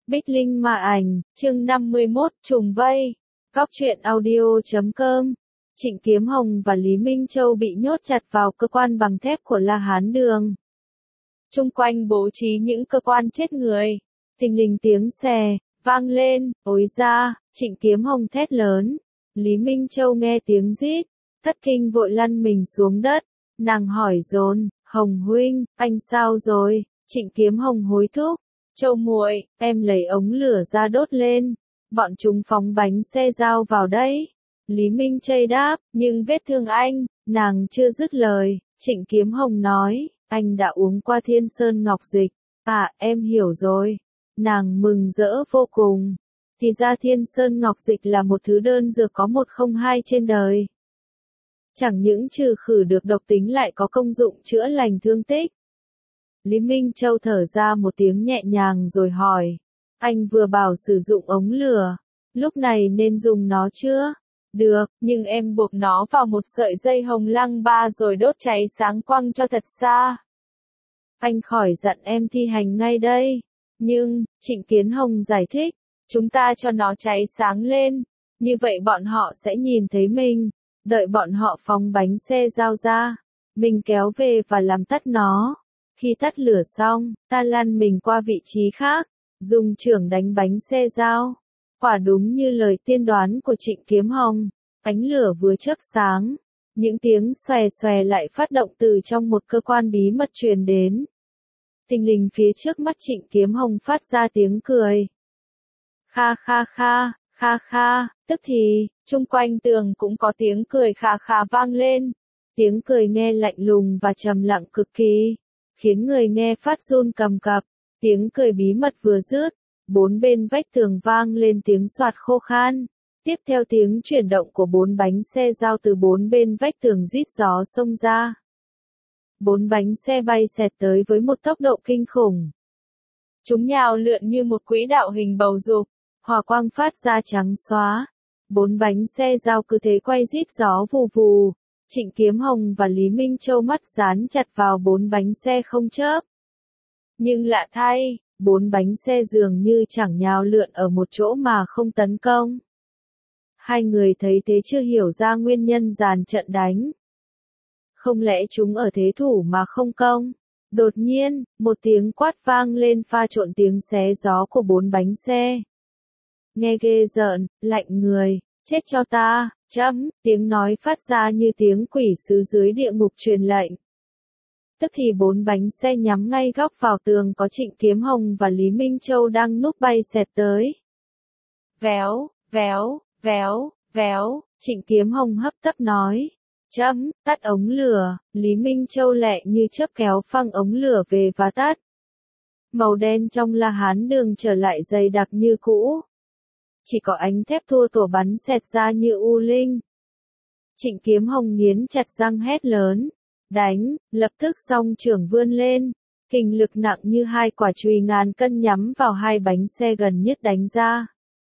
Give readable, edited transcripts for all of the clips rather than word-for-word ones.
Bích Linh mà ảnh, chương 51, trùng vây. Góc truyện audio.com. Trịnh Kiếm Hồng và Lý Minh Châu bị nhốt chặt vào cơ quan bằng thép của La Hán Đường. Chung quanh bố trí những cơ quan chết người. Thình lình tiếng xè vang lên, ối ra, Trịnh Kiếm Hồng thét lớn. Lý Minh Châu nghe tiếng rít, thất kinh vội lăn mình xuống đất. Nàng hỏi dồn, Hồng huynh, anh sao rồi? Trịnh Kiếm Hồng hối thúc. Châu muội, em lấy ống lửa ra đốt lên. Bọn chúng phóng bánh xe dao vào đây. Lý Minh Châu đáp, nhưng vết thương anh, nàng chưa dứt lời. Trịnh Kiếm Hồng nói, anh đã uống qua Thiên Sơn Ngọc Dịch. À, em hiểu rồi. Nàng mừng rỡ vô cùng. Thì ra Thiên Sơn Ngọc Dịch là một thứ đơn dược có 102 trên đời. Chẳng những trừ khử được độc tính lại có công dụng chữa lành thương tích. Lý Minh Châu thở ra một tiếng nhẹ nhàng rồi hỏi. Anh vừa bảo sử dụng ống lửa. Lúc này nên dùng nó chưa? Được, nhưng em buộc nó vào một sợi dây hồng lăng ba rồi đốt cháy sáng quăng cho thật xa. Anh khỏi dặn em thi hành ngay đây. Nhưng, Trịnh Kiến Hồng giải thích, chúng ta cho nó cháy sáng lên. Như vậy bọn họ sẽ nhìn thấy mình. Đợi bọn họ phóng bánh xe dao ra. Mình kéo về và làm tắt nó. Khi tắt lửa xong, ta lăn mình qua vị trí khác, dùng chưởng đánh bánh xe dao. Quả đúng như lời tiên đoán của Trịnh Kiếm Hồng, ánh lửa vừa chớp sáng, những tiếng xòe xòe lại phát động từ trong một cơ quan bí mật truyền đến. Thình lình phía trước mắt Trịnh Kiếm Hồng phát ra tiếng cười. Kha kha kha, kha kha, tức thì, chung quanh tường cũng có tiếng cười kha kha vang lên. Tiếng cười nghe lạnh lùng và trầm lặng cực kỳ, khiến người nghe phát run cầm cập. Tiếng cười bí mật vừa dứt, bốn bên vách tường vang lên tiếng xoạt khô khan. Tiếp theo tiếng chuyển động của bốn bánh xe dao từ bốn bên vách tường rít gió xông ra. Bốn bánh xe bay xẹt tới với một tốc độ kinh khủng. Chúng nhào lượn như một quỹ đạo hình bầu dục, hỏa quang phát ra trắng xóa. Bốn bánh xe dao cứ thế quay rít gió vù vù. Trịnh Kiếm Hồng và Lý Minh Châu mắt dán chặt vào bốn bánh xe không chớp. Nhưng lạ thay, bốn bánh xe dường như chẳng nhào lượn ở một chỗ mà không tấn công. Hai người thấy thế chưa hiểu ra nguyên nhân dàn trận đánh. Không lẽ chúng ở thế thủ mà không công? Đột nhiên, một tiếng quát vang lên pha trộn tiếng xé gió của bốn bánh xe. Nghe ghê rợn, lạnh người, chết cho ta, tiếng nói phát ra như tiếng quỷ sứ dưới địa ngục truyền lệnh. Tức thì bốn bánh xe nhắm ngay góc vào tường có Trịnh Kiếm Hồng và Lý Minh Châu đang núp bay xẹt tới. Véo, véo, véo, véo, Trịnh Kiếm Hồng hấp tấp nói. Tắt ống lửa, Lý Minh Châu lẹ như chớp kéo phăng ống lửa về và tắt. Màu đen trong La Hán Đường trở lại dày đặc như cũ. Chỉ có ánh thép thua tổ bắn xẹt ra như u linh. Trịnh Kiếm Hồng nghiến chặt răng hét lớn. Đánh, lập tức song chưởng vươn lên. Kình lực nặng như hai quả chùy ngàn cân nhắm vào hai bánh xe gần nhất đánh ra.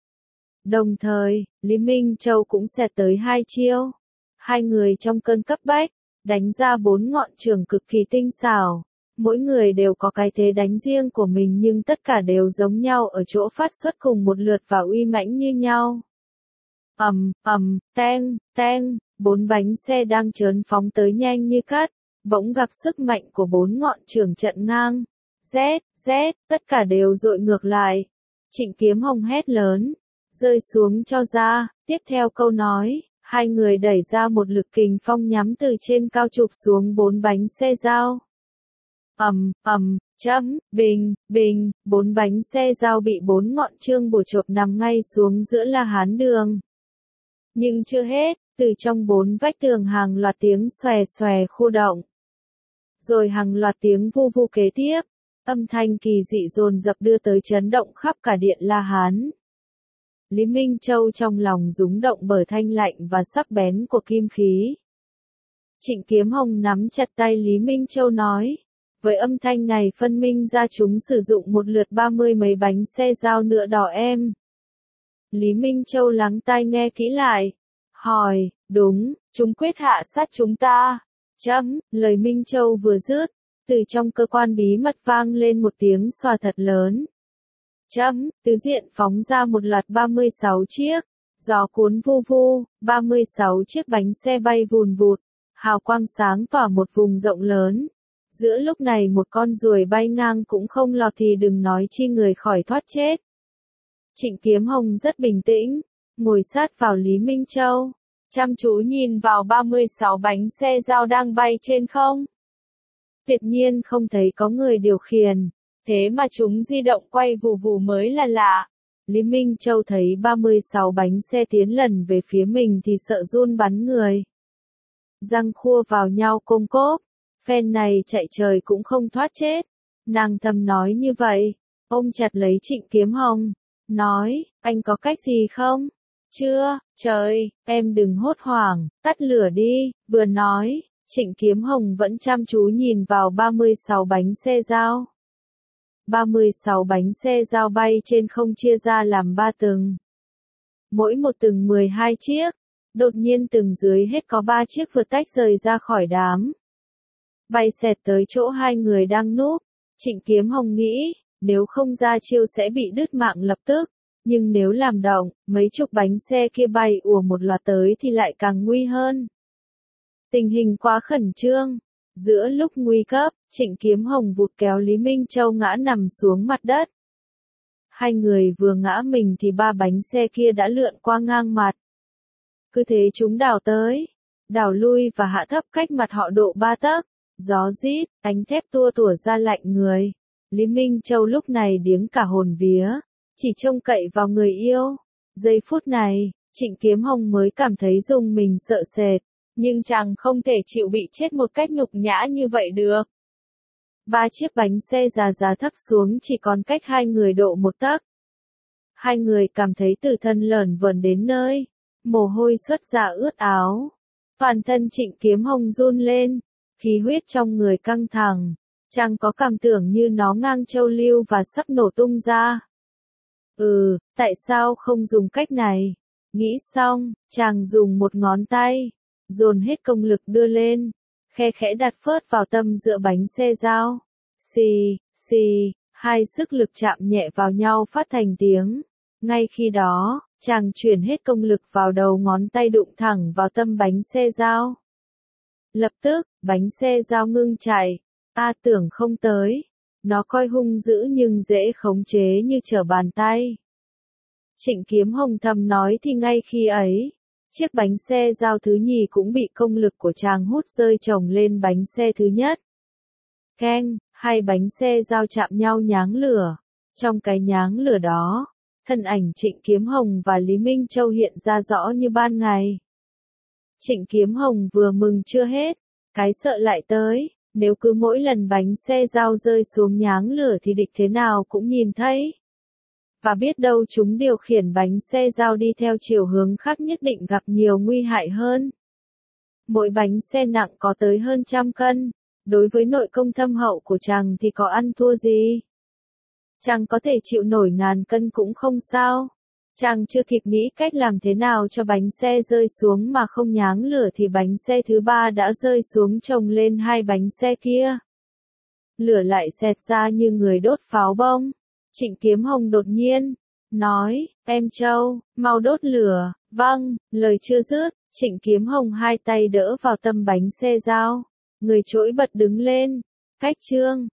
Đồng thời, Lý Minh Châu cũng xẹt tới hai chiêu. Hai người trong cơn cấp bách, đánh ra bốn ngọn chưởng cực kỳ tinh xảo. Mỗi người đều có cái thế đánh riêng của mình nhưng tất cả đều giống nhau ở chỗ phát xuất cùng một lượt và uy mãnh như nhau. Teng, teng, bốn bánh xe đang chớn phóng tới nhanh như cát, bỗng gặp sức mạnh của bốn ngọn chưởng trận ngang. Rét, tất cả đều dội ngược lại. Trịnh Kiếm Hồng hét lớn, rơi xuống cho ra, tiếp theo câu nói. Hai người đẩy ra một lực kình phong nhắm từ trên cao chụp xuống bốn bánh xe dao. Bình, bốn bánh xe dao bị bốn ngọn chương bổ chộp nằm ngay xuống giữa La Hán Đường. Nhưng chưa hết, từ trong bốn vách tường hàng loạt tiếng xòe xòe khu động. Rồi hàng loạt tiếng vu vu kế tiếp, âm thanh kỳ dị dồn dập đưa tới chấn động khắp cả điện La Hán. Lý Minh Châu trong lòng rúng động bởi thanh lạnh và sắc bén của kim khí. Trịnh Kiếm Hồng nắm chặt tay Lý Minh Châu nói, với âm thanh này phân minh ra chúng sử dụng một lượt 30 mấy bánh xe dao nữa đó em. Lý Minh Châu lắng tai nghe kỹ lại, hỏi, đúng, chúng quyết hạ sát chúng ta. Lời Minh Châu vừa dứt, từ trong cơ quan bí mật vang lên một tiếng xòa thật lớn. Tứ diện phóng ra một loạt 36 chiếc, gió cuốn vu vu, 36 chiếc bánh xe bay vùn vụt, hào quang sáng tỏa một vùng rộng lớn. Giữa lúc này một con ruồi bay ngang cũng không lọt thì đừng nói chi người khỏi thoát chết. Trịnh Kiếm Hồng rất bình tĩnh, ngồi sát vào Lý Minh Châu, chăm chú nhìn vào 36 bánh xe dao đang bay trên không. Tuyệt nhiên không thấy có người điều khiển, thế mà chúng di động quay vù vù mới là lạ. Lý Minh Châu thấy 36 bánh xe tiến lần về phía mình thì sợ run bắn người. Răng khua vào nhau côm cốp, phen này chạy trời cũng không thoát chết. Nàng thầm nói như vậy, ôm chặt lấy Trịnh Kiếm Hồng, nói, anh có cách gì không? Chưa, trời, em đừng hốt hoảng, tắt lửa đi, vừa nói, Trịnh Kiếm Hồng vẫn chăm chú nhìn vào 36 bánh xe dao. 36 bánh xe dao bay trên không chia ra làm 3 tầng. Mỗi một tầng 12 chiếc, đột nhiên tầng dưới hết có 3 chiếc vượt tách rời ra khỏi đám. Bay xẹt tới chỗ hai người đang núp, Trịnh Kiếm Hồng nghĩ, nếu không ra chiêu sẽ bị đứt mạng lập tức, nhưng nếu làm động, mấy chục bánh xe kia bay ùa một loạt tới thì lại càng nguy hơn. Tình hình quá khẩn trương. Giữa lúc nguy cấp, Trịnh Kiếm Hồng vụt kéo Lý Minh Châu ngã nằm xuống mặt đất. Hai người vừa ngã mình thì 3 bánh xe kia đã lượn qua ngang mặt. Cứ thế chúng đảo tới, đảo lui và hạ thấp cách mặt họ độ 3 tấc. Gió rít, ánh thép tua tủa ra lạnh người. Lý Minh Châu lúc này điếng cả hồn vía, chỉ trông cậy vào người yêu. Giây phút này, Trịnh Kiếm Hồng mới cảm thấy rùng mình sợ sệt. Nhưng chàng không thể chịu bị chết một cách nhục nhã như vậy được. 3 chiếc bánh xe già thấp xuống chỉ còn cách hai người độ 1 tấc. Hai người cảm thấy từ thân lởn vởn đến nơi, mồ hôi xuất ra ướt áo. Toàn thân Trịnh Kiếm Hồng run lên, khí huyết trong người căng thẳng, chàng có cảm tưởng như nó ngang châu lưu và sắp nổ tung ra. Tại sao không dùng cách này? Nghĩ xong, chàng dùng một ngón tay, dồn hết công lực đưa lên, khe khẽ đặt phớt vào tâm giữa bánh xe dao. Xì, xì, hai sức lực chạm nhẹ vào nhau phát thành tiếng. Ngay khi đó, chàng chuyển hết công lực vào đầu ngón tay đụng thẳng vào tâm bánh xe dao. Lập tức, bánh xe dao ngưng chạy. Tưởng không tới. Nó coi hung dữ nhưng dễ khống chế như trở bàn tay. Trịnh Kiếm Hồng thầm nói thì ngay khi ấy, chiếc bánh xe dao thứ nhì cũng bị công lực của chàng hút rơi chồng lên bánh xe thứ nhất. Keng, hai bánh xe dao chạm nhau nháng lửa. Trong cái nháng lửa đó, thân ảnh Trịnh Kiếm Hồng và Lý Minh Châu hiện ra rõ như ban ngày. Trịnh Kiếm Hồng vừa mừng chưa hết, cái sợ lại tới, nếu cứ mỗi lần bánh xe dao rơi xuống nháng lửa thì địch thế nào cũng nhìn thấy. Và biết đâu chúng điều khiển bánh xe dao đi theo chiều hướng khác nhất định gặp nhiều nguy hại hơn. Mỗi bánh xe nặng có tới hơn 100 cân, đối với nội công thâm hậu của chàng thì có ăn thua gì. Chàng có thể chịu nổi 1000 cân cũng không sao. Chàng chưa kịp nghĩ cách làm thế nào cho bánh xe rơi xuống mà không nháng lửa thì bánh xe thứ 3 đã rơi xuống chồng lên hai bánh xe kia. Lửa lại xẹt ra như người đốt pháo bông. Trịnh Kiếm Hồng đột nhiên nói, em Châu, mau đốt lửa. Vâng, lời chưa dứt, Trịnh Kiếm Hồng hai tay đỡ vào tâm bánh xe dao. Người trỗi bật đứng lên. Cách chương